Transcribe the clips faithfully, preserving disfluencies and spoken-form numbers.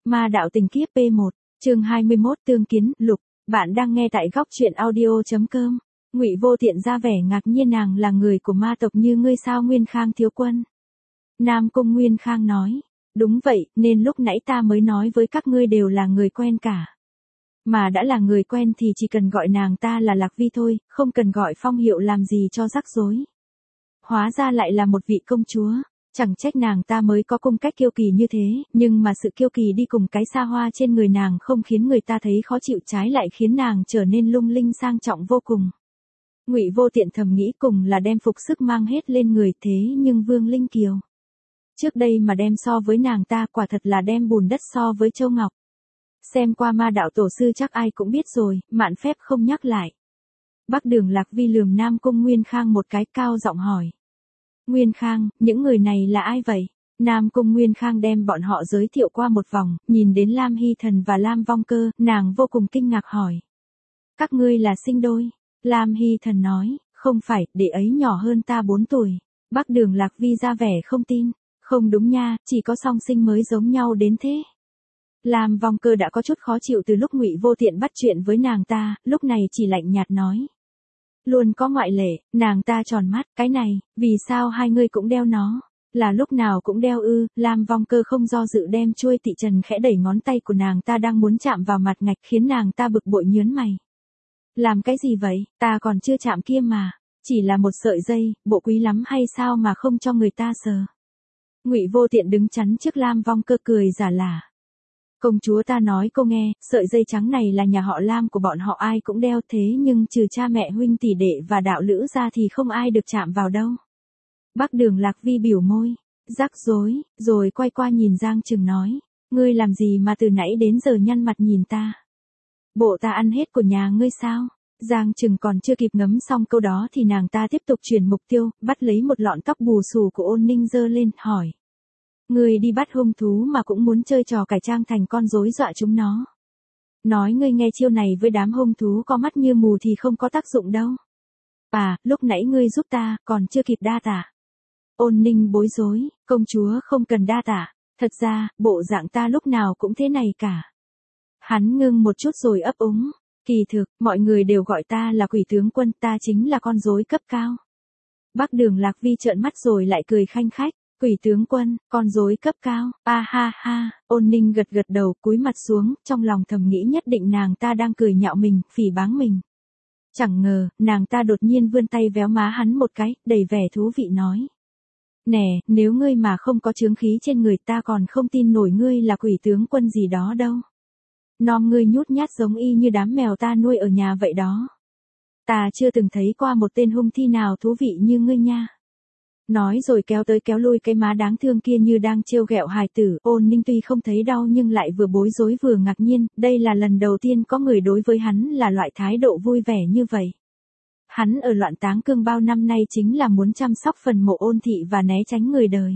Ma đạo tình kiếp P một, chương hai mươi mốt tương kiến, lục, bạn đang nghe tại góc truyện audio.com. Ngụy Vô Tiện ra vẻ ngạc nhiên, nàng là người của ma tộc như ngươi sao Nguyên Khang thiếu quân? Nam Cung Nguyên Khang nói, đúng vậy, nên lúc nãy ta mới nói với các ngươi đều là người quen cả. Mà đã là người quen thì chỉ cần gọi nàng ta là Lạc Vi thôi, không cần gọi phong hiệu làm gì cho rắc rối. Hóa ra lại là một vị công chúa. Chẳng trách nàng ta mới có cung cách kiêu kỳ như thế, nhưng mà sự kiêu kỳ đi cùng cái xa hoa trên người nàng không khiến người ta thấy khó chịu, trái lại khiến nàng trở nên lung linh sang trọng vô cùng. Ngụy Vô Tiện thầm nghĩ, cùng là đem phục sức mang hết lên người thế nhưng Vương Linh Kiều trước đây mà đem so với nàng ta quả thật là đem bùn đất so với châu ngọc. Xem qua Ma đạo tổ sư chắc ai cũng biết rồi, mạn phép không nhắc lại. Bắc Đường Lạc Vi lườm Nam Cung Nguyên Khang một cái, cao giọng hỏi. Nguyên Khang, những người này là ai vậy? Nam Cung Nguyên Khang đem bọn họ giới thiệu qua một vòng, nhìn đến Lam Hy Thần và Lam Vong Cơ, nàng vô cùng kinh ngạc hỏi. Các ngươi là sinh đôi? Lam Hy Thần nói, không phải, đệ ấy nhỏ hơn ta bốn tuổi. Bắc Đường Lạc Vi ra vẻ không tin, không đúng nha, chỉ có song sinh mới giống nhau đến thế. Lam Vong Cơ đã có chút khó chịu từ lúc Ngụy Vô Tiện bắt chuyện với nàng ta, lúc này chỉ lạnh nhạt nói. Luôn có ngoại lệ, nàng ta tròn mắt, cái này, vì sao hai ngươi cũng đeo nó? Là lúc nào cũng đeo ư? Lam Vong Cơ không do dự đem chuôi tị trần khẽ đẩy ngón tay của nàng ta đang muốn chạm vào mặt ngạch, khiến nàng ta bực bội nhớn mày. Làm cái gì vậy, ta còn chưa chạm kia mà, chỉ là một sợi dây, bộ quý lắm hay sao mà không cho người ta sờ? Ngụy Vô Tiện đứng chắn trước Lam Vong Cơ cười giả lả. Công chúa ta nói cô nghe, sợi dây trắng này là nhà họ Lam của bọn họ ai cũng đeo, thế nhưng trừ cha mẹ huynh tỷ đệ và đạo lữ ra thì không ai được chạm vào đâu. Bắc Đường Lạc Vi biểu môi, rắc rối, rồi quay qua nhìn Giang Trừng nói, ngươi làm gì mà từ nãy đến giờ nhăn mặt nhìn ta? Bộ ta ăn hết của nhà ngươi sao? Giang Trừng còn chưa kịp ngấm xong câu đó thì nàng ta tiếp tục chuyển mục tiêu, bắt lấy một lọn tóc bù xù của Ôn Ninh giơ lên, hỏi. Ngươi đi bắt hung thú mà cũng muốn chơi trò cải trang thành con rối dọa chúng nó. Nói ngươi nghe chiêu này với đám hung thú có mắt như mù thì không có tác dụng đâu. À, lúc nãy ngươi giúp ta, còn chưa kịp đa tạ. Ôn Ninh bối rối, công chúa không cần đa tạ, thật ra, bộ dạng ta lúc nào cũng thế này cả. Hắn ngưng một chút rồi ấp úng, kỳ thực, mọi người đều gọi ta là Quỷ tướng quân, ta chính là con rối cấp cao. Bắc Đường Lạc Vi trợn mắt rồi lại cười khanh khách. Quỷ tướng quân, con rối cấp cao, a ha ha, Ôn Ninh gật gật đầu, cúi mặt xuống, trong lòng thầm nghĩ nhất định nàng ta đang cười nhạo mình, phỉ báng mình. Chẳng ngờ, nàng ta đột nhiên vươn tay véo má hắn một cái, đầy vẻ thú vị nói. Nè, nếu ngươi mà không có chướng khí trên người ta còn không tin nổi ngươi là quỷ tướng quân gì đó đâu. Nom ngươi nhút nhát giống y như đám mèo ta nuôi ở nhà vậy đó. Ta chưa từng thấy qua một tên hung thi nào thú vị như ngươi nha. Nói rồi kéo tới kéo lui cái má đáng thương kia như đang trêu ghẹo hài tử. Ôn Ninh tuy không thấy đau nhưng lại vừa bối rối vừa ngạc nhiên, đây là lần đầu tiên có người đối với hắn là loại thái độ vui vẻ như vậy. Hắn ở Loạn Táng Cương bao năm nay chính là muốn chăm sóc phần mộ Ôn thị và né tránh người đời.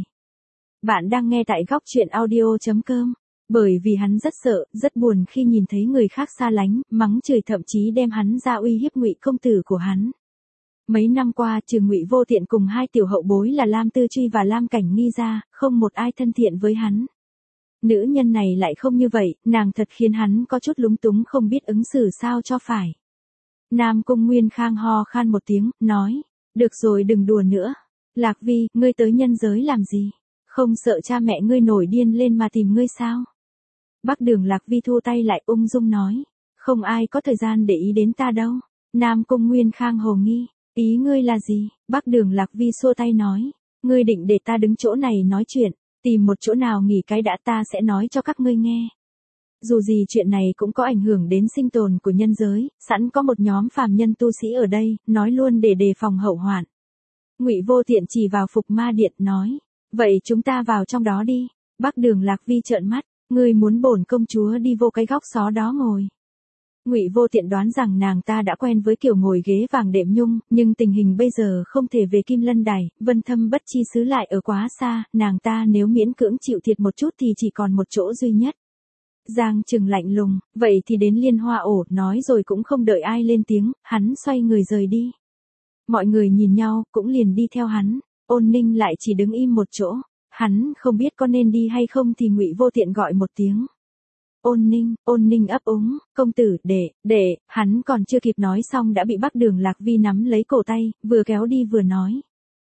Bạn đang nghe tại góc truyện audio.com. Bởi vì hắn rất sợ, rất buồn khi nhìn thấy người khác xa lánh, mắng chửi, thậm chí đem hắn ra uy hiếp Ngụy công tử của hắn. Mấy năm qua trừ Ngụy Vô Tiện cùng hai tiểu hậu bối là Lam Tư Truy và Lam Cảnh Nghi ra, không một ai thân thiện với hắn. Nữ nhân này lại không như vậy, nàng thật khiến hắn có chút lúng túng không biết ứng xử sao cho phải. Nam Cung Nguyên Khang ho khan một tiếng, nói, được rồi đừng đùa nữa. Lạc Vi, ngươi tới nhân giới làm gì? Không sợ cha mẹ ngươi nổi điên lên mà tìm ngươi sao? Bắc Đường Lạc Vi thu tay lại ung dung nói, không ai có thời gian để ý đến ta đâu. Nam Cung Nguyên Khang hồ nghi. Ý ngươi là gì? Bắc Đường Lạc Vi xua tay nói, ngươi định để ta đứng chỗ này nói chuyện, tìm một chỗ nào nghỉ cái đã, ta sẽ nói cho các ngươi nghe. Dù gì chuyện này cũng có ảnh hưởng đến sinh tồn của nhân giới, sẵn có một nhóm phàm nhân tu sĩ ở đây, nói luôn để đề phòng hậu hoạn. Ngụy Vô Tiện chỉ vào Phục Ma Điện nói, vậy chúng ta vào trong đó đi. Bắc Đường Lạc Vi trợn mắt, ngươi muốn bổn công chúa đi vô cái góc xó đó ngồi. Ngụy Vô Tiện đoán rằng nàng ta đã quen với kiểu ngồi ghế vàng đệm nhung, nhưng tình hình bây giờ không thể về Kim Lân Đài, Vân Thâm Bất Chi xứ lại ở quá xa, nàng ta nếu miễn cưỡng chịu thiệt một chút thì chỉ còn một chỗ duy nhất. Giang Trừng lạnh lùng, vậy thì đến Liên Hoa ổ, nói rồi cũng không đợi ai lên tiếng, hắn xoay người rời đi. Mọi người nhìn nhau, cũng liền đi theo hắn, Ôn Ninh lại chỉ đứng im một chỗ, hắn không biết có nên đi hay không thì Ngụy Vô Tiện gọi một tiếng. Ôn Ninh, Ôn Ninh ấp úng, công tử, đệ, đệ, hắn còn chưa kịp nói xong đã bị Bắc Đường Lạc Vi nắm lấy cổ tay, vừa kéo đi vừa nói.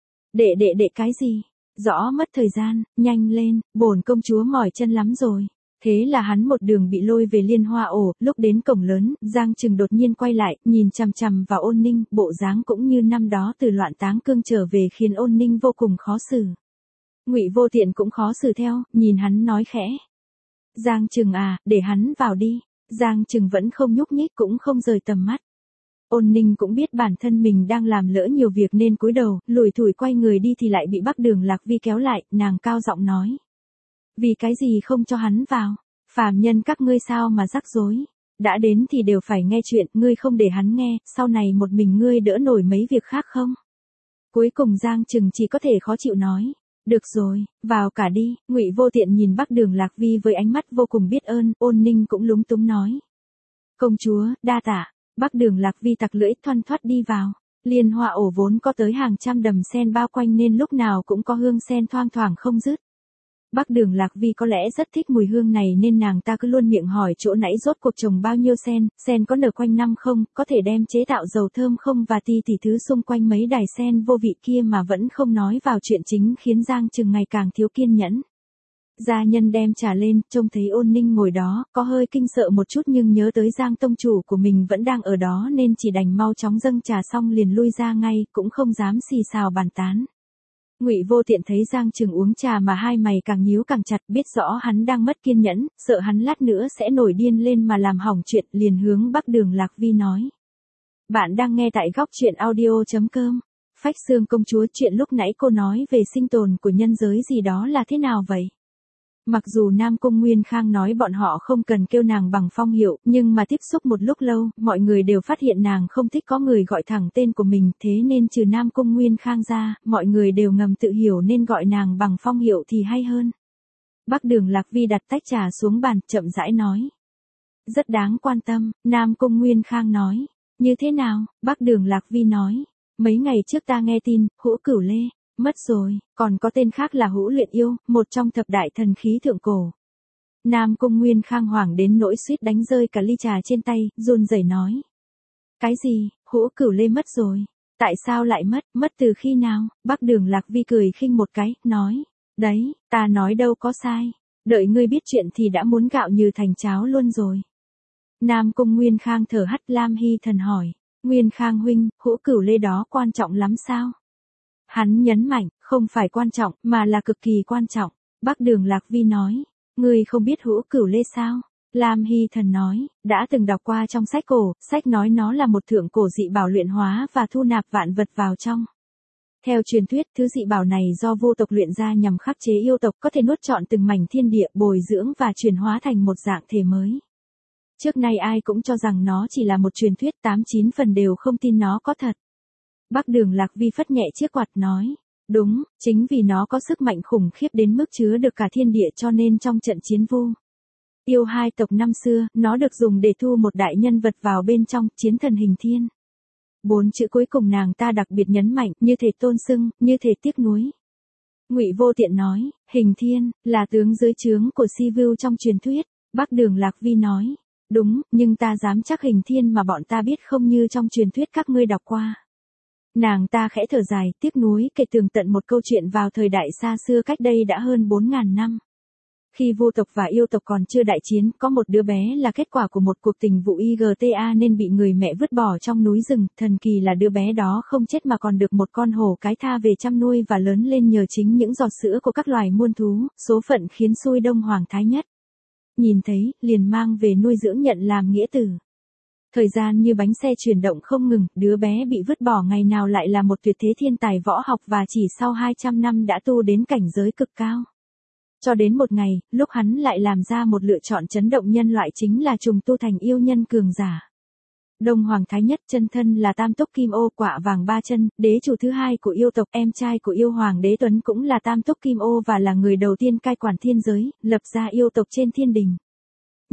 Đệ đệ đệ cái gì? Rõ mất thời gian, nhanh lên, bổn công chúa mỏi chân lắm rồi. Thế là hắn một đường bị lôi về Liên Hoa ổ, lúc đến cổng lớn, Giang Trừng đột nhiên quay lại, nhìn chằm chằm vào Ôn Ninh, bộ dáng cũng như năm đó từ loạn táng cương trở về khiến Ôn Ninh vô cùng khó xử. Ngụy Vô Tiện cũng khó xử theo, nhìn hắn nói khẽ. Giang Trừng à, để hắn vào đi. Giang Trừng vẫn không nhúc nhích cũng không rời tầm mắt. Ôn Ninh cũng biết bản thân mình đang làm lỡ nhiều việc nên cúi đầu, lủi thủi quay người đi thì lại bị Bắc Đường Lạc Vi kéo lại, nàng cao giọng nói. Vì cái gì không cho hắn vào? Phàm nhân các ngươi sao mà rắc rối? Đã đến thì đều phải nghe chuyện, ngươi không để hắn nghe, sau này một mình ngươi đỡ nổi mấy việc khác không? Cuối cùng Giang Trừng chỉ có thể khó chịu nói. Được rồi, vào cả đi. Ngụy Vô Tiện nhìn Bắc Đường Lạc Vi với ánh mắt vô cùng biết ơn, Ôn Ninh cũng lúng túng nói. Công chúa, đa tạ. Bắc Đường Lạc Vi tặc lưỡi thoăn thoắt đi vào. Liên Hoa ổ vốn có tới hàng trăm đầm sen bao quanh nên lúc nào cũng có hương sen thoang thoảng không dứt. Bắc Đường Lạc Vi có lẽ rất thích mùi hương này nên nàng ta cứ luôn miệng hỏi chỗ nãy rốt cuộc trồng bao nhiêu sen, sen có nở quanh năm không, có thể đem chế tạo dầu thơm không và ti tỉ thứ xung quanh mấy đài sen vô vị kia mà vẫn không nói vào chuyện chính khiến Giang Trừng ngày càng thiếu kiên nhẫn. Gia nhân đem trà lên, trông thấy Ôn Ninh ngồi đó, có hơi kinh sợ một chút nhưng nhớ tới Giang tông chủ của mình vẫn đang ở đó nên chỉ đành mau chóng dâng trà xong liền lui ra ngay, cũng không dám xì xào bàn tán. Ngụy Vô Tiện thấy Giang Trừng uống trà mà hai mày càng nhíu càng chặt, biết rõ hắn đang mất kiên nhẫn, sợ hắn lát nữa sẽ nổi điên lên mà làm hỏng chuyện, liền hướng Bắc Đường Lạc Vi nói. Bạn đang nghe tại góc truyện audio chấm com. Phách Xương công chúa, chuyện lúc nãy cô nói về sinh tồn của nhân giới gì đó là thế nào vậy? Mặc dù Nam Cung Nguyên Khang nói bọn họ không cần kêu nàng bằng phong hiệu, nhưng mà tiếp xúc một lúc lâu, mọi người đều phát hiện nàng không thích có người gọi thẳng tên của mình, thế nên trừ Nam Cung Nguyên Khang ra, mọi người đều ngầm tự hiểu nên gọi nàng bằng phong hiệu thì hay hơn. Bắc Đường Lạc Vi đặt tách trà xuống bàn, chậm rãi nói. Rất đáng quan tâm, Nam Cung Nguyên Khang nói. Như thế nào? Bắc Đường Lạc Vi nói. Mấy ngày trước ta nghe tin, Hữu Cửu Lê mất rồi, còn có tên khác là Hữu Luyện Yêu, một trong thập đại thần khí thượng cổ. Nam Cung Nguyên Khang hoảng đến nỗi suýt đánh rơi cả ly trà trên tay, run rẩy nói. Cái gì, Hữu Cửu Lê mất rồi? Tại sao lại mất, mất từ khi nào? Bắc Đường Lạc Vi cười khinh một cái, nói. Đấy, ta nói đâu có sai. Đợi ngươi biết chuyện thì đã muốn gạo như thành cháo luôn rồi. Nam Cung Nguyên Khang thở hắt. Lam Hy Thần hỏi. Nguyên Khang huynh, Hữu Cửu Lê đó quan trọng lắm sao? Hắn nhấn mạnh, không phải quan trọng, mà là cực kỳ quan trọng. Bắc Đường Lạc Vi nói, ngươi không biết Hữu Cửu Lê sao? Lam Hy Thần nói, đã từng đọc qua trong sách cổ, sách nói nó là một thượng cổ dị bảo luyện hóa và thu nạp vạn vật vào trong. Theo truyền thuyết, thứ dị bảo này do vô tộc luyện ra nhằm khắc chế yêu tộc, có thể nuốt trọn từng mảnh thiên địa, bồi dưỡng và chuyển hóa thành một dạng thể mới. Trước nay ai cũng cho rằng nó chỉ là một truyền thuyết, tám chín phần đều không tin nó có thật. Bắc Đường Lạc Vi phất nhẹ chiếc quạt nói, đúng, chính vì nó có sức mạnh khủng khiếp đến mức chứa được cả thiên địa cho nên trong trận chiến vu yêu hai tộc năm xưa, nó được dùng để thu một đại nhân vật vào bên trong, chiến thần Hình Thiên. Bốn chữ cuối cùng nàng ta đặc biệt nhấn mạnh, như thể tôn sưng, như thể tiếc nuối. Ngụy Vô Tiện nói, Hình Thiên, là tướng dưới trướng của Sivu trong truyền thuyết. Bắc Đường Lạc Vi nói, đúng, nhưng ta dám chắc Hình Thiên mà bọn ta biết không như trong truyền thuyết các ngươi đọc qua. Nàng ta khẽ thở dài, tiếc nuối kể tường tận một câu chuyện vào thời đại xa xưa cách đây đã hơn bốn ngàn năm. Khi vô tộc và yêu tộc còn chưa đại chiến, có một đứa bé là kết quả của một cuộc tình vụ i giê tê a nên bị người mẹ vứt bỏ trong núi rừng, thần kỳ là đứa bé đó không chết mà còn được một con hổ cái tha về chăm nuôi và lớn lên nhờ chính những giọt sữa của các loài muôn thú, số phận khiến xui Đông Hoàng Thái Nhất. Nhìn thấy, liền mang về nuôi dưỡng nhận làm nghĩa tử. Thời gian như bánh xe chuyển động không ngừng, đứa bé bị vứt bỏ ngày nào lại là một tuyệt thế thiên tài võ học và chỉ sau hai trăm năm đã tu đến cảnh giới cực cao. Cho đến một ngày, lúc hắn lại làm ra một lựa chọn chấn động nhân loại chính là trùng tu thành yêu nhân cường giả. Đông Hoàng Thái Nhất chân thân là Tam Túc Kim Ô Quạ Vàng Ba Chân, đế chủ thứ hai của yêu tộc, em trai của yêu hoàng đế Tuấn cũng là Tam Túc Kim Ô và là người đầu tiên cai quản thiên giới, lập ra yêu tộc trên thiên đình.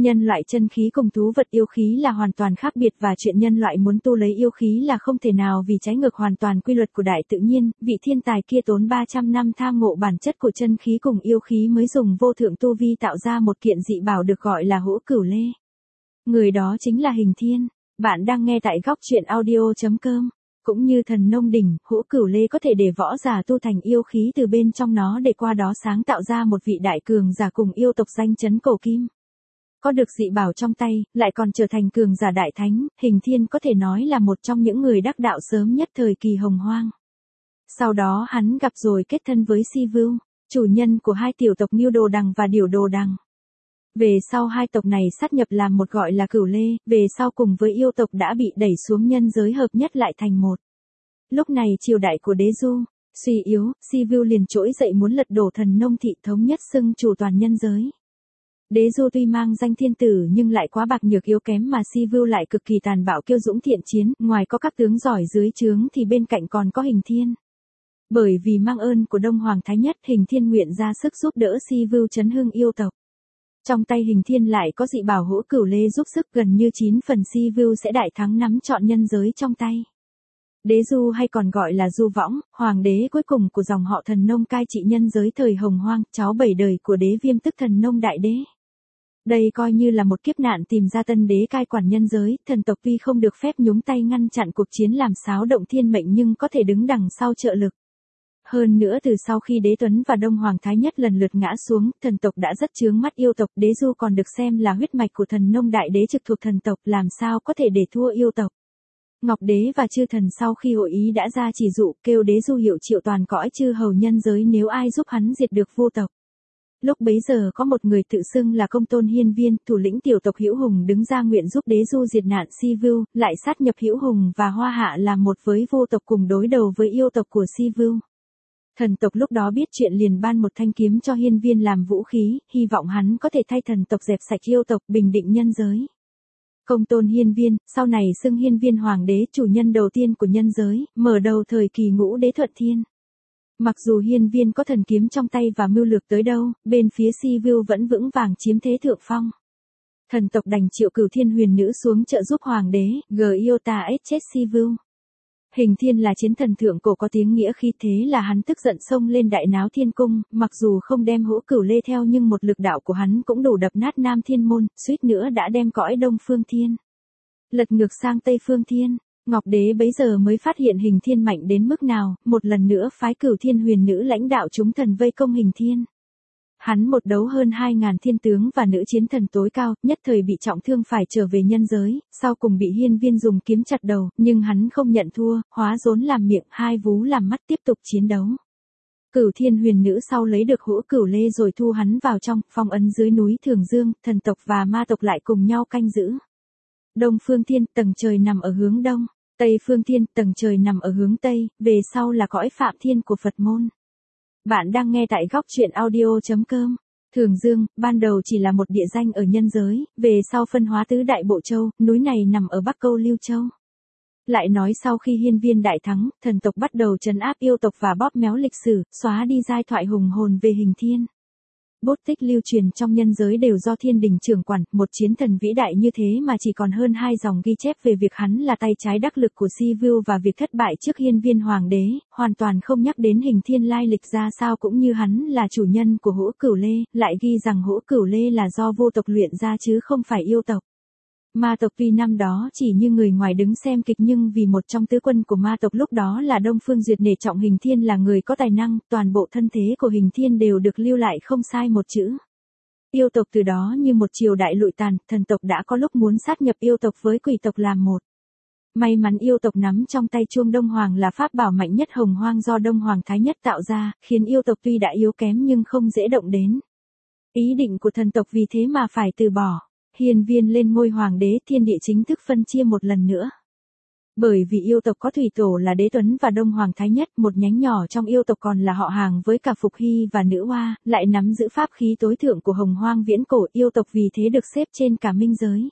Nhân loại chân khí cùng thú vật yêu khí là hoàn toàn khác biệt và chuyện nhân loại muốn tu lấy yêu khí là không thể nào vì trái ngược hoàn toàn quy luật của đại tự nhiên, vị thiên tài kia tốn ba trăm năm tham ngộ bản chất của chân khí cùng yêu khí mới dùng vô thượng tu vi tạo ra một kiện dị bảo được gọi là hữu cửu lê. Người đó chính là Hình Thiên. Bạn đang nghe tại góc truyện audio.com. Cũng như thần nông đỉnh, hữu cửu lê có thể để võ giả tu thành yêu khí từ bên trong nó để qua đó sáng tạo ra một vị đại cường giả cùng yêu tộc danh chấn cổ kim. Có được dị bảo trong tay, lại còn trở thành cường giả đại thánh, Hình Thiên có thể nói là một trong những người đắc đạo sớm nhất thời kỳ hồng hoang. Sau đó hắn gặp rồi kết thân với Si Vưu, chủ nhân của hai tiểu tộc Ngưu Đồ Đằng và Điểu Đồ Đằng. Về sau hai tộc này sát nhập làm một gọi là Cửu Lê, về sau cùng với yêu tộc đã bị đẩy xuống nhân giới hợp nhất lại thành một. Lúc này triều đại của Đế Du suy yếu, Si Vưu liền trỗi dậy muốn lật đổ thần nông thị thống nhất xưng chủ toàn nhân giới. Đế Du tuy mang danh thiên tử nhưng lại quá bạc nhược yếu kém mà Si Vưu lại cực kỳ tàn bạo kiêu dũng thiện chiến, ngoài có các tướng giỏi dưới trướng thì bên cạnh còn có Hình Thiên. Bởi vì mang ơn của Đông Hoàng Thái Nhất, Hình Thiên nguyện ra sức giúp đỡ Si Vưu chấn hưng yêu tộc. Trong tay Hình Thiên lại có dị bảo hữu cửu lê giúp sức, gần như chín phần Si Vưu sẽ đại thắng nắm trọn nhân giới trong tay. Đế Du hay còn gọi là Du Võng, hoàng đế cuối cùng của dòng họ thần nông cai trị nhân giới thời hồng hoang, cháu bảy đời của đế Viêm tức thần nông đại đế. Đây coi như là một kiếp nạn tìm ra tân đế cai quản nhân giới, thần tộc tuy không được phép nhúng tay ngăn chặn cuộc chiến làm xáo động thiên mệnh nhưng có thể đứng đằng sau trợ lực. Hơn nữa từ sau khi Đế Tuấn và Đông Hoàng Thái Nhất lần lượt ngã xuống, thần tộc đã rất chướng mắt yêu tộc, Đế Du còn được xem là huyết mạch của thần nông đại đế trực thuộc thần tộc, làm sao có thể để thua yêu tộc. Ngọc Đế và chư thần sau khi hội ý đã ra chỉ dụ, kêu Đế Du hiệu triệu toàn cõi chư hầu nhân giới nếu ai giúp hắn diệt được vô tộc. Lúc bấy giờ có một người tự xưng là Công Tôn Hiên Viên, thủ lĩnh tiểu tộc Hữu Hùng đứng ra nguyện giúp Đế Du diệt nạn Si Vưu, lại sát nhập Hữu Hùng và Hoa Hạ làm một với vô tộc cùng đối đầu với yêu tộc của Si Vưu. Thần tộc lúc đó biết chuyện liền ban một thanh kiếm cho Hiên Viên làm vũ khí, hy vọng hắn có thể thay thần tộc dẹp sạch yêu tộc, bình định nhân giới. Công Tôn Hiên Viên, sau này xưng Hiên Viên Hoàng đế, chủ nhân đầu tiên của nhân giới, mở đầu thời kỳ ngũ đế Thuận Thiên. Mặc dù Hiên Viên có thần kiếm trong tay và mưu lược tới đâu, bên phía Si Vưu vẫn vững vàng chiếm thế thượng phong. Thần tộc đành triệu Cửu Thiên Huyền Nữ xuống trợ giúp hoàng đế, Giota ết chết Si Vưu. Hình Thiên là chiến thần thượng cổ có tiếng nghĩa khi thế là hắn tức giận xông lên đại náo thiên cung, mặc dù không đem hữu cửu lê theo nhưng một lực đạo của hắn cũng đủ đập nát Nam Thiên Môn, suýt nữa đã đem cõi Đông Phương Thiên lật ngược sang Tây Phương Thiên. Ngọc Đế bấy giờ mới phát hiện Hình Thiên mạnh đến mức nào, một lần nữa phái Cửu Thiên Huyền Nữ lãnh đạo chúng thần vây công Hình Thiên. Hắn một đấu hơn hai ngàn thiên tướng và nữ chiến thần tối cao, nhất thời bị trọng thương phải trở về nhân giới, sau cùng bị Hiên Viên dùng kiếm chặt đầu, nhưng hắn không nhận thua, hóa rốn làm miệng, hai vú làm mắt tiếp tục chiến đấu. Cửu Thiên Huyền Nữ sau lấy được hữu cửu lê rồi thu hắn vào trong, phong ấn dưới núi Thường Dương, thần tộc và ma tộc lại cùng nhau canh giữ. Đông Phương Thiên, tầng trời nằm ở hướng đông, Tây Phương Thiên, tầng trời nằm ở hướng tây, về sau là cõi Phạm Thiên của Phật môn. Bạn đang nghe tại góc truyện audio.com. Thường Dương, ban đầu chỉ là một địa danh ở nhân giới, về sau phân hóa tứ đại bộ châu, núi này nằm ở Bắc Câu Lưu Châu. Lại nói sau khi Hiên Viên đại thắng, thần tộc bắt đầu trấn áp yêu tộc và bóp méo lịch sử, xóa đi giai thoại hùng hồn về Hình Thiên. Bút tích lưu truyền trong nhân giới đều do Thiên Đình trưởng quản, một chiến thần vĩ đại như thế mà chỉ còn hơn hai dòng ghi chép về việc hắn là tay trái đắc lực của Si Vưu và việc thất bại trước Hiên Viên Hoàng đế, hoàn toàn không nhắc đến Hình Thiên lai lịch ra sao cũng như hắn là chủ nhân của hữu cửu lê, lại ghi rằng hữu cửu lê là do vô tộc luyện ra chứ không phải yêu tộc. Ma tộc tuy năm đó chỉ như người ngoài đứng xem kịch nhưng vì một trong tứ quân của ma tộc lúc đó là Đông Phương Duyệt nể trọng Hình Thiên là người có tài năng, toàn bộ thân thế của Hình Thiên đều được lưu lại không sai một chữ. Yêu tộc từ đó như một triều đại lụi tàn, thần tộc đã có lúc muốn sát nhập yêu tộc với quỷ tộc làm một. May mắn yêu tộc nắm trong tay chuông Đông Hoàng là pháp bảo mạnh nhất hồng hoang do Đông Hoàng Thái Nhất tạo ra, khiến yêu tộc tuy đã yếu kém nhưng không dễ động đến. Ý định của thần tộc vì thế mà phải từ bỏ. Hiên Viên lên ngôi hoàng đế, thiên địa chính thức phân chia một lần nữa. Bởi vì yêu tộc có thủy tổ là Đế Tuấn và Đông Hoàng Thái Nhất, một nhánh nhỏ trong yêu tộc còn là họ hàng với cả Phục Hy và Nữ Hoa, lại nắm giữ pháp khí tối thượng của hồng hoang viễn cổ, yêu tộc vì thế được xếp trên cả minh giới.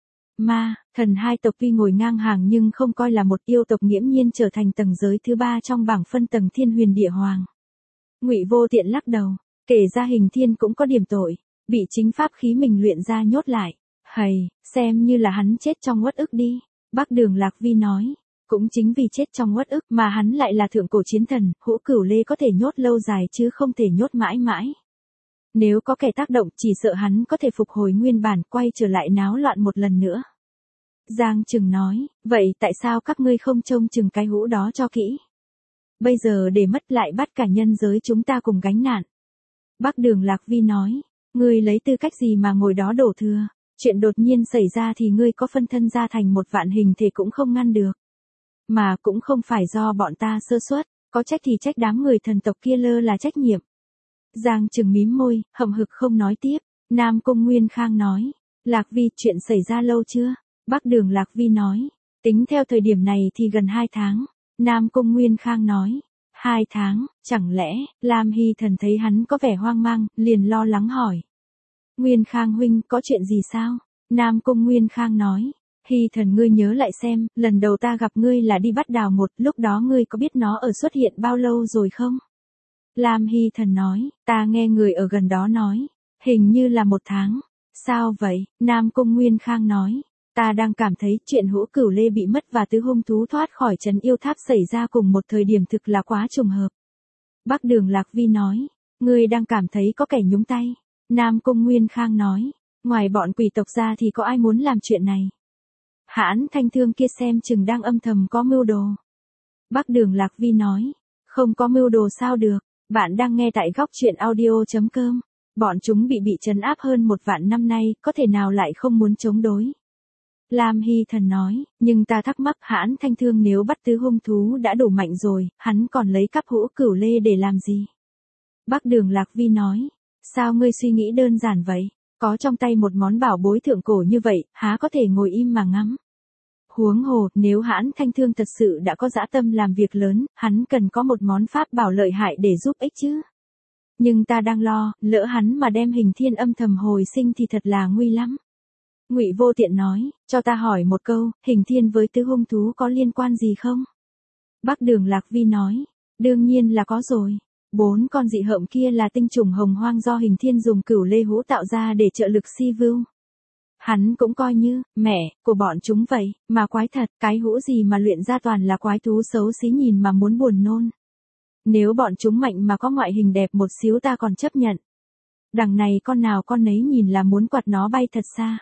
Ma, thần hai tộc tuy ngồi ngang hàng nhưng không coi là một, yêu tộc nghiễm nhiên trở thành tầng giới thứ ba trong bảng phân tầng Thiên Huyền Địa Hoàng. Ngụy Vô Tiện lắc đầu, kể ra Hình Thiên cũng có điểm tội, bị chính pháp khí mình luyện ra nhốt lại. Hầy, xem như là hắn chết trong uất ức đi. Bắc Đường Lạc Vi nói. Cũng chính vì chết trong uất ức mà hắn lại là thượng cổ chiến thần, Hữu Cửu Lê có thể nhốt lâu dài chứ không thể nhốt mãi mãi. Nếu có kẻ tác động chỉ sợ hắn có thể phục hồi nguyên bản, quay trở lại náo loạn một lần nữa. Giang Trừng nói, vậy tại sao các ngươi không trông chừng cái hũ đó cho kỹ? Bây giờ để mất lại bắt cả nhân giới chúng ta cùng gánh nạn. Bắc Đường Lạc Vi nói, ngươi lấy tư cách gì mà ngồi đó đổ thừa, chuyện đột nhiên xảy ra thì ngươi có phân thân ra thành một vạn hình thể cũng không ngăn được. Mà cũng không phải do bọn ta sơ suất, có trách thì trách đám người thần tộc kia lơ là trách nhiệm. Giang Trừng mím môi, hậm hực không nói tiếp. Nam Cung Nguyên Khang nói, Lạc Vi chuyện xảy ra lâu chưa? Bắc Đường Lạc Vi nói, tính theo thời điểm này thì gần hai tháng. Nam Cung Nguyên Khang nói, hai tháng, chẳng lẽ, Lam Hy Thần thấy hắn có vẻ hoang mang, liền lo lắng hỏi. Nguyên Khang huynh có chuyện gì sao? Nam Cung Nguyên Khang nói, Hy Thần ngươi nhớ lại xem, lần đầu ta gặp ngươi là đi bắt đào một, lúc đó ngươi có biết nó ở xuất hiện bao lâu rồi không? Lam Hy Thần nói, ta nghe người ở gần đó nói, hình như là một tháng. Sao vậy? Nam Cung Nguyên Khang nói, ta đang cảm thấy chuyện Hữu Cửu Lê bị mất và tứ hung thú thoát khỏi trấn yêu tháp xảy ra cùng một thời điểm thực là quá trùng hợp. Bắc Đường Lạc Vi nói, ngươi đang cảm thấy có kẻ nhúng tay. Nam Cung Nguyên Khang nói, ngoài bọn quỷ tộc ra thì có ai muốn làm chuyện này? Hãn Thanh Thương kia xem chừng đang âm thầm có mưu đồ. Bắc Đường Lạc Vi nói, không có mưu đồ sao được, bạn đang nghe tại góc truyện audio.com. Bọn chúng bị bị trấn áp hơn một vạn năm nay, có thể nào lại không muốn chống đối. Lam Hy Thần nói, nhưng ta thắc mắc Hãn Thanh Thương nếu bắt tứ hung thú đã đủ mạnh rồi, hắn còn lấy cắp Hữu Cửu Lê để làm gì? Bắc Đường Lạc Vi nói, sao ngươi suy nghĩ đơn giản vậy? Có trong tay một món bảo bối thượng cổ như vậy, há có thể ngồi im mà ngắm? Huống hồ, nếu Hãn Thanh Thương thật sự đã có dã tâm làm việc lớn, hắn cần có một món pháp bảo lợi hại để giúp ích chứ. Nhưng ta đang lo, lỡ hắn mà đem Hình Thiên âm thầm hồi sinh thì thật là nguy lắm. Ngụy Vô Tiện nói, cho ta hỏi một câu, Hình Thiên với tứ hung thú có liên quan gì không? Bắc Đường Lạc Vi nói, đương nhiên là có rồi. Bốn con dị hợm kia là tinh trùng hồng hoang do Hình Thiên dùng Cửu Lê hũ tạo ra để trợ lực si vưu. Hắn cũng coi như, mẹ, của bọn chúng vậy, mà quái thật, cái hũ gì mà luyện ra toàn là quái thú xấu xí nhìn mà muốn buồn nôn. Nếu bọn chúng mạnh mà có ngoại hình đẹp một xíu ta còn chấp nhận. Đằng này con nào con nấy nhìn là muốn quạt nó bay thật xa.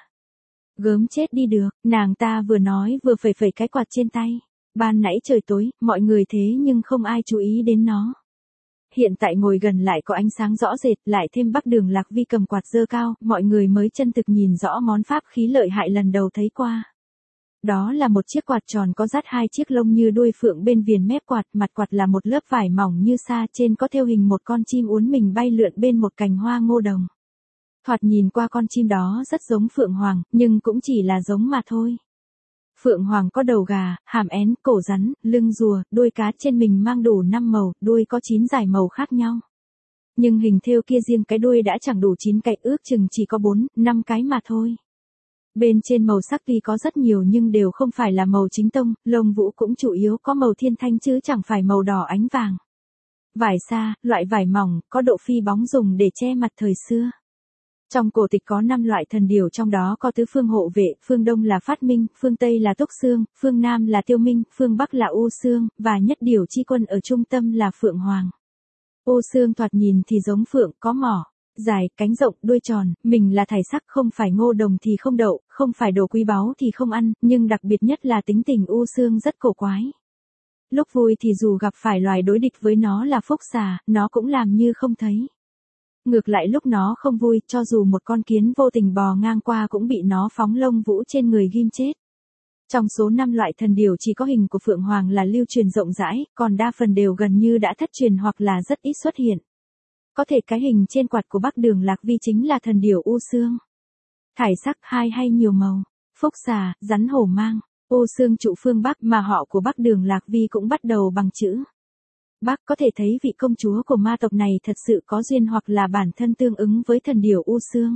Gớm chết đi được, nàng ta vừa nói vừa phẩy phẩy cái quạt trên tay. Ban nãy trời tối, mọi người thế nhưng không ai chú ý đến nó. Hiện tại ngồi gần lại có ánh sáng rõ rệt, lại thêm Bắc Đường Lạc Vi cầm quạt dơ cao, mọi người mới chân thực nhìn rõ món pháp khí lợi hại lần đầu thấy qua. Đó là một chiếc quạt tròn có dắt hai chiếc lông như đuôi phượng bên viền mép quạt, mặt quạt là một lớp vải mỏng như sa, trên có thêu hình một con chim uốn mình bay lượn bên một cành hoa ngô đồng. Thoạt nhìn qua con chim đó rất giống phượng hoàng, nhưng cũng chỉ là giống mà thôi. Phượng hoàng có đầu gà, hàm én, cổ rắn, lưng rùa, đuôi cá, trên mình mang đủ năm màu, đuôi có chín dải màu khác nhau. Nhưng hình thêu kia riêng cái đuôi đã chẳng đủ chín cái, ước chừng chỉ có bốn, năm cái mà thôi. Bên trên màu sắc tuy có rất nhiều nhưng đều không phải là màu chính tông, lông vũ cũng chủ yếu có màu thiên thanh chứ chẳng phải màu đỏ ánh vàng. Vải sa, loại vải mỏng, có độ phi bóng dùng để che mặt thời xưa. Trong cổ tịch có năm loại thần điểu, trong đó có tứ phương hộ vệ, phương Đông là Phát Minh, phương Tây là Túc Xương, phương Nam là Tiêu Minh, phương Bắc là U Xương, và nhất điểu chi quân ở trung tâm là Phượng Hoàng. U Xương thoạt nhìn thì giống phượng, có mỏ dài, cánh rộng, đuôi tròn, mình là thải sắc, không phải ngô đồng thì không đậu, không phải đồ quý báu thì không ăn, nhưng đặc biệt nhất là tính tình U Xương rất cổ quái. Lúc vui thì dù gặp phải loài đối địch với nó là phúc xà, nó cũng làm như không thấy. Ngược lại lúc nó không vui, cho dù một con kiến vô tình bò ngang qua cũng bị nó phóng lông vũ trên người ghim chết. Trong số năm loại thần điểu chỉ có hình của Phượng Hoàng là lưu truyền rộng rãi, còn đa phần đều gần như đã thất truyền hoặc là rất ít xuất hiện. Có thể cái hình trên quạt của Bắc Đường Lạc Vi chính là thần điểu U Xương. Thải sắc, hai hay nhiều màu, phúc xà, rắn hổ mang, U Xương trụ phương Bắc, mà họ của Bắc Đường Lạc Vi cũng bắt đầu bằng chữ Bắc, có thể thấy vị công chúa của ma tộc này thật sự có duyên hoặc là bản thân tương ứng với thần điểu U Xương.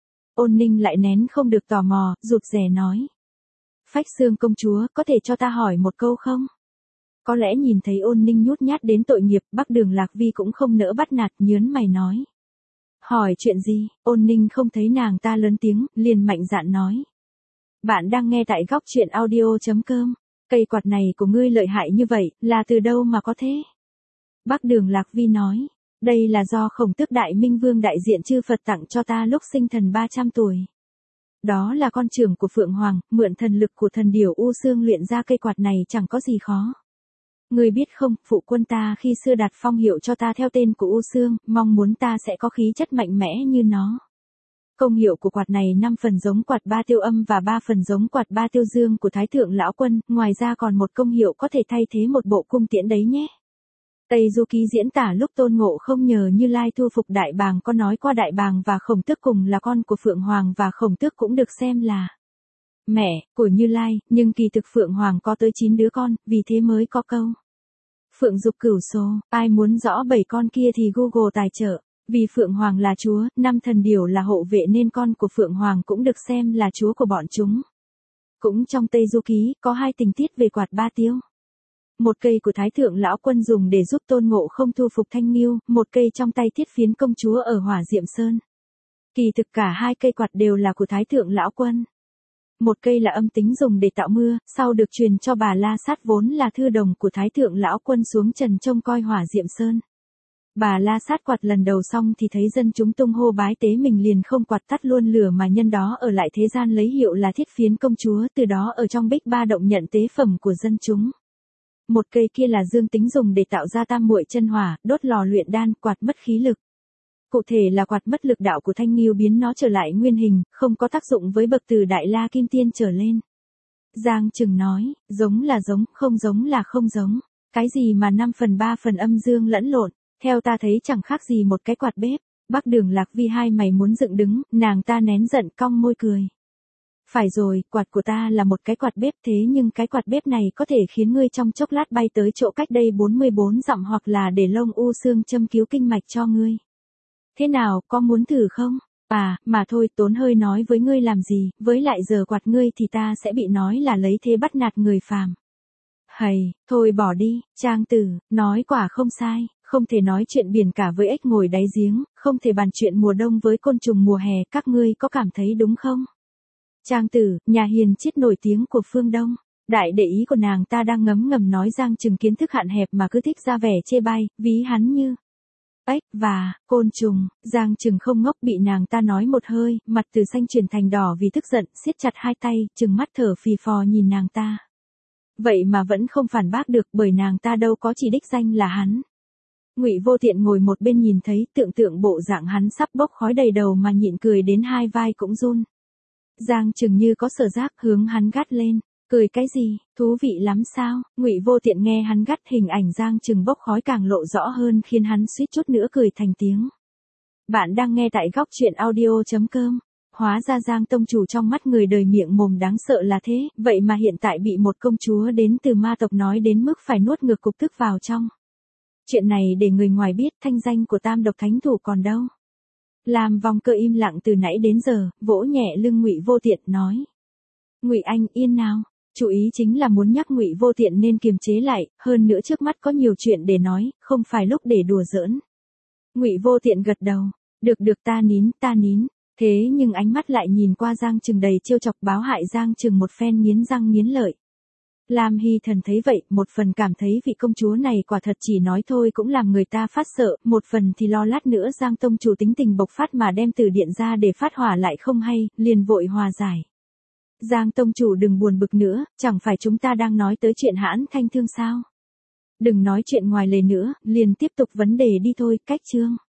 Ôn Ninh lại nén không được tò mò, rụt rè nói. Phách Xương công chúa, có thể cho ta hỏi một câu không? Có lẽ nhìn thấy Ôn Ninh nhút nhát đến tội nghiệp, Bắc Đường Lạc Vi cũng không nỡ bắt nạt, nhớn mày nói. Hỏi chuyện gì, Ôn Ninh không thấy nàng ta lớn tiếng, liền mạnh dạn nói. Bạn đang nghe tại góc chuyện audio.com. Cây quạt này của ngươi lợi hại như vậy, là từ đâu mà có thế? Bắc Đường Lạc Vi nói. Đây là do Khổng Tước Đại Minh Vương đại diện chư Phật tặng cho ta lúc sinh thần ba trăm tuổi. Đó là con trưởng của Phượng Hoàng, mượn thần lực của thần điểu U Xương luyện ra cây quạt này chẳng có gì khó. Ngươi biết không, phụ quân ta khi xưa đặt phong hiệu cho ta theo tên của U Xương, mong muốn ta sẽ có khí chất mạnh mẽ như nó. Công hiệu của quạt này năm phần giống quạt ba tiêu âm và ba phần giống quạt ba tiêu dương của Thái Thượng Lão Quân, ngoài ra còn một công hiệu có thể thay thế một bộ cung tiễn đấy nhé. Tây Du Ký diễn tả lúc Tôn Ngộ Không nhờ Như Lai thu phục Đại Bàng có nói qua Đại Bàng và Khổng Tước cùng là con của Phượng Hoàng và Khổng Tước cũng được xem là mẹ của Như Lai, nhưng kỳ thực Phượng Hoàng có tới chín đứa con, vì thế mới có câu Phượng dục cửu số, ai muốn rõ bảy con kia thì Google tài trợ. Vì Phượng Hoàng là chúa, năm thần điểu là hộ vệ nên con của Phượng Hoàng cũng được xem là chúa của bọn chúng. Cũng trong Tây Du Ký, có hai tình tiết về quạt ba tiêu. Một cây của Thái Thượng Lão Quân dùng để giúp Tôn Ngộ Không thu phục Thanh Nghiêu, một cây trong tay Thiết Phiến công chúa ở Hỏa Diệm Sơn. Kỳ thực cả hai cây quạt đều là của Thái Thượng Lão Quân. Một cây là âm tính dùng để tạo mưa, sau được truyền cho bà La Sát vốn là thư đồng của Thái Thượng Lão Quân xuống trần trông coi Hỏa Diệm Sơn. Bà La Sát quạt lần đầu xong thì thấy dân chúng tung hô bái tế mình liền không quạt tắt luôn lửa mà nhân đó ở lại thế gian lấy hiệu là Thiết Phiến công chúa, từ đó ở trong Bích Ba động nhận tế phẩm của dân chúng. Một cây kia là dương tính dùng để tạo ra tam muội chân hỏa, đốt lò luyện đan, quạt mất khí lực. Cụ thể là quạt mất lực đạo của Thanh Nghiêu biến nó trở lại nguyên hình, không có tác dụng với bậc từ Đại La Kim Tiên trở lên. Giang Trừng nói, giống là giống, không giống là không giống. Cái gì mà năm phần ba phần âm dương lẫn lộn, theo ta thấy chẳng khác gì một cái quạt bếp. Bắc Đường Lạc Vi hai mày muốn dựng đứng, nàng ta nén giận cong môi cười. Phải rồi, quạt của ta là một cái quạt bếp thế nhưng cái quạt bếp này có thể khiến ngươi trong chốc lát bay tới chỗ cách đây bốn mươi bốn dặm hoặc là để lông U Xương châm cứu kinh mạch cho ngươi. Thế nào, có muốn thử không? À, mà thôi, tốn hơi nói với ngươi làm gì, với lại giờ quạt ngươi thì ta sẽ bị nói là lấy thế bắt nạt người phàm. Hầy, thôi bỏ đi, Trang Tử, nói quả không sai, không thể nói chuyện biển cả với ếch ngồi đáy giếng, không thể bàn chuyện mùa đông với côn trùng mùa hè, các ngươi có cảm thấy đúng không? Trang Tử, nhà hiền triết nổi tiếng của phương Đông. Đại để ý của nàng ta đang ngấm ngầm nói Giang Trừng kiến thức hạn hẹp mà cứ thích ra vẻ chê bai, ví hắn như ếch và côn trùng. Giang Trừng không ngốc, bị nàng ta nói một hơi, mặt từ xanh chuyển thành đỏ vì tức giận, siết chặt hai tay, trừng mắt thở phì phò nhìn nàng ta. Vậy mà vẫn không phản bác được, bởi nàng ta đâu có chỉ đích danh là hắn. Ngụy Vô Tiện ngồi một bên nhìn thấy, tượng tượng bộ dạng hắn sắp bốc khói đầy đầu mà nhịn cười đến hai vai cũng run. Giang Trừng như có sở giác hướng hắn gắt lên. Cười cái gì, thú vị lắm sao? Ngụy Vô Tiện nghe hắn gắt, hình ảnh Giang Trừng bốc khói càng lộ rõ hơn khiến hắn suýt chút nữa cười thành tiếng. Bạn đang nghe tại góc chuyện audio.com. Hóa ra Giang tông chủ trong mắt người đời miệng mồm đáng sợ là thế, vậy mà hiện tại bị một công chúa đến từ ma tộc nói đến mức phải nuốt ngược cục tức vào trong. Chuyện này để người ngoài biết, thanh danh của Tam Độc Thánh Thủ còn đâu. Làm vòng cơ im lặng từ nãy đến giờ, vỗ nhẹ lưng Ngụy Vô Tiện nói. Ngụy anh yên nào, chú ý chính là muốn nhắc Ngụy Vô Tiện nên kiềm chế lại, hơn nữa trước mắt có nhiều chuyện để nói, không phải lúc để đùa giỡn. Ngụy Vô Tiện gật đầu, được được ta nín, ta nín, thế nhưng ánh mắt lại nhìn qua Giang Trừng đầy trêu chọc báo hại Giang Trừng một phen nghiến răng nghiến lợi. Lam Hy Thần thấy vậy, một phần cảm thấy vị công chúa này quả thật chỉ nói thôi cũng làm người ta phát sợ, một phần thì lo lát nữa Giang tông chủ tính tình bộc phát mà đem từ điện ra để phát hỏa lại không hay, liền vội hòa giải. Giang tông chủ đừng buồn bực nữa, chẳng phải chúng ta đang nói tới chuyện Hãn Thanh Thương sao? Đừng nói chuyện ngoài lề nữa, liền tiếp tục vấn đề đi thôi, cách chương.